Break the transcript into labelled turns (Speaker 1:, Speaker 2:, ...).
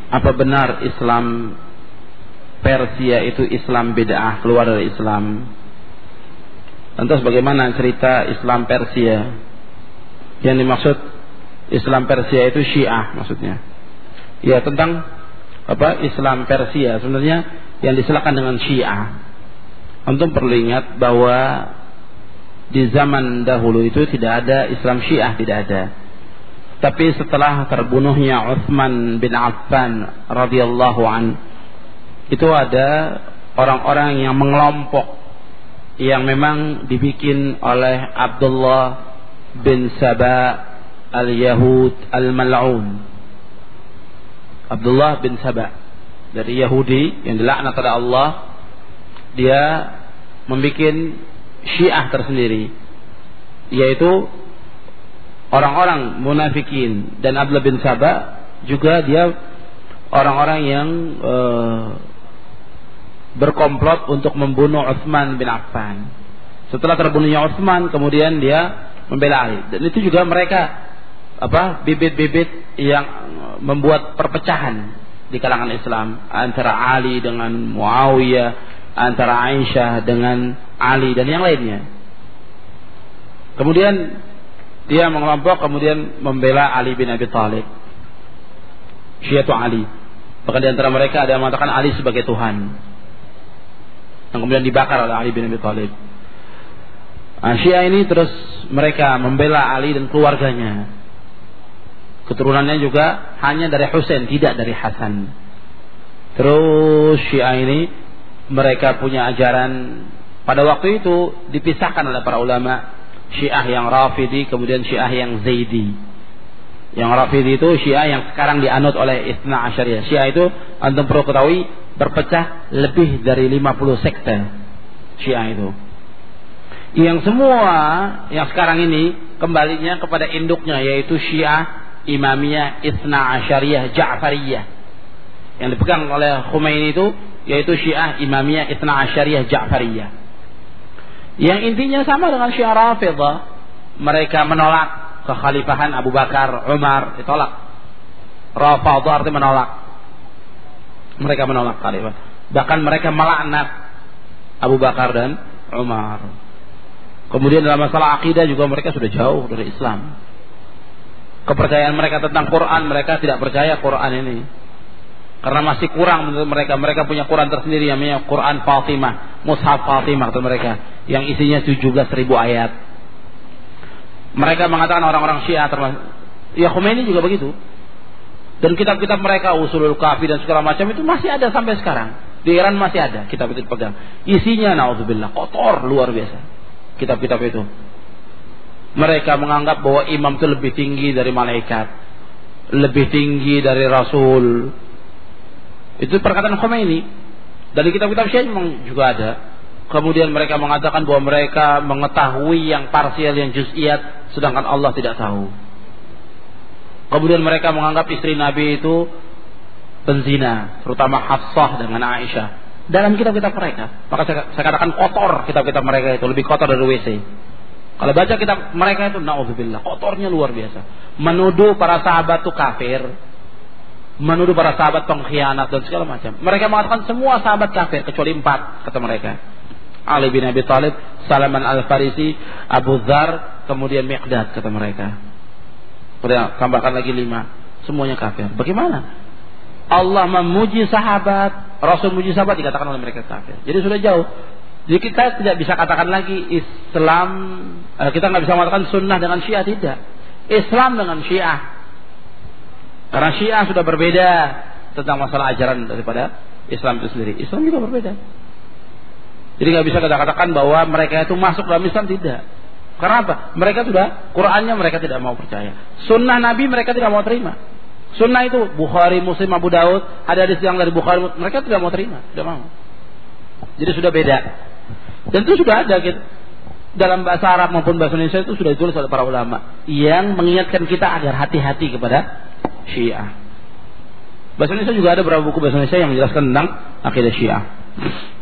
Speaker 1: Apa benar Islam Persia itu Islam bid'ah, keluar dari Islam? Lantas bagaimana cerita Islam Persia? Yang dimaksud Islam Persia itu Syiah maksudnya. Ya, tentang apa Islam Persia sebenarnya yang disilakan dengan Syiah. Antum perlu ingat bahwa di zaman dahulu itu tidak ada Islam Syiah, tidak ada. Tapi setelah terbunuhnya Utsman bin Affan radhiyallahu an, itu ada orang-orang yang mengelompok yang memang dibikin oleh Abdullah bin Saba al-Yahud al-Mal'un. Abdullah bin Saba dari Yahudi yang dilaknat oleh Allah, dia membikin Syiah tersendiri, yaitu orang-orang munafikin. Dan Abdullah bin Saba juga dia orang-orang yang berkomplot untuk membunuh Utsman bin Affan. Setelah terbunuhnya Utsman, kemudian dia membela Ali. Dan itu juga mereka bibit-bibit yang membuat perpecahan di kalangan Islam antara Ali dengan Muawiyah, antara Aisyah dengan Ali dan yang lainnya. Kemudian dia mengelompok, kemudian membela Ali bin Abi Thalib, Syiatu Ali. Bahkan di antara mereka ada yang mengatakan Ali sebagai Tuhan, yang kemudian dibakar oleh Ali bin Abi Thalib. Syiah ini terus mereka membela Ali dan keluarganya. Keturunannya juga hanya dari Husain, tidak dari Hasan. Terus Syiah ini mereka punya ajaran, pada waktu itu dipisahkan oleh para ulama, Syiah yang Rafidi, kemudian Syiah yang Zaidi. Yang Rafidi itu Syiah yang sekarang dianut oleh Itsna Asyariyah. Syiah itu antum perlu ketahui berpecah lebih dari 50 sekte Syiah itu. Yang semua yang sekarang ini kembalinya kepada induknya, yaitu Syiah Imamiyah Itsna Asyariyah Ja'fariyah. Yang dipegang oleh Khomeini itu yaitu Syiah Imamiyah Itsna Asyariyah Ja'fariyah. Yang intinya sama dengan Syiah Rafidhah. Mereka menolak kekhalifahan Abu Bakar, Umar, ditolak. Rafidhah artinya menolak. Mereka menolak khalifah. Bahkan mereka melaknat Abu Bakar dan Umar. Kemudian dalam masalah akidah juga mereka sudah jauh dari Islam. Kepercayaan mereka tentang Quran, mereka tidak percaya Quran ini. Karena masih kurang menurut mereka. Mereka punya Quran tersendiri yang namanya Quran Fatimah, Mushaf Fatimah itu mereka, yang isinya 17.000 ayat. Mereka mengatakan orang-orang Syiah termasuk ya Khomeini juga begitu. Dan kitab-kitab mereka Usulul Kafi dan segala macam itu masih ada sampai sekarang. Di Iran masih ada kitab itu dipegang. Isinya naudzubillah kotor luar biasa kitab-kitab itu. Mereka menganggap bahwa imam itu lebih tinggi dari malaikat, lebih tinggi dari rasul. Itu perkataan Khomeini. Dari kitab-kitab Syiah memang juga ada. Kemudian mereka mengatakan bahwa mereka mengetahui yang parsial, yang juz'iyat, sedangkan Allah tidak tahu. Kemudian mereka menganggap istri Nabi itu penzina, terutama Hafsah dengan Aisyah. Dalam kitab-kitab mereka. Maka saya katakan kotor kitab-kitab mereka itu, lebih kotor dari WC. Kalau baca kitab mereka itu, na'udzubillah, kotornya luar biasa. Menuduh para sahabat itu kafir, menuduh para sahabat pengkhianat dan segala macam. Mereka mengatakan semua sahabat kafir kecuali 4, kata mereka. Ali bin Abi Thalib, Salman Al-Farisi, Abu Dzar, kemudian Miqdad, kata mereka. Kemudian tambahkan lagi 5, semuanya kafir. Bagaimana? Allah memuji sahabat, Rasul memuji sahabat, dikatakan oleh mereka kafir. Jadi sudah jauh. Jadi kita tidak bisa katakan lagi Islam, kita nggak bisa mengatakan sunnah dengan Syiah, tidak. Islam dengan Syiah. Karena Syiah sudah berbeda tentang masalah ajaran daripada Islam itu sendiri. Islam juga berbeda. Jadi nggak bisa kita katakan bahwa mereka itu masuk dalam Islam, tidak. Karena apa? Mereka sudah, Qurannya mereka tidak mau percaya. Sunnah Nabi mereka tidak mau terima. Sunnah itu Bukhari, Muslim, Abu Daud, ada hadis yang dari Bukhari, mereka tidak mau terima, tidak mau. Jadi sudah beda. Dan itu sudah ada gitu. Dalam bahasa Arab maupun bahasa Indonesia itu sudah ditulis oleh para ulama yang mengingatkan kita agar hati-hati kepada Syiah. Bahasa Indonesia juga ada beberapa buku bahasa Indonesia yang menjelaskan tentang akidah Syiah.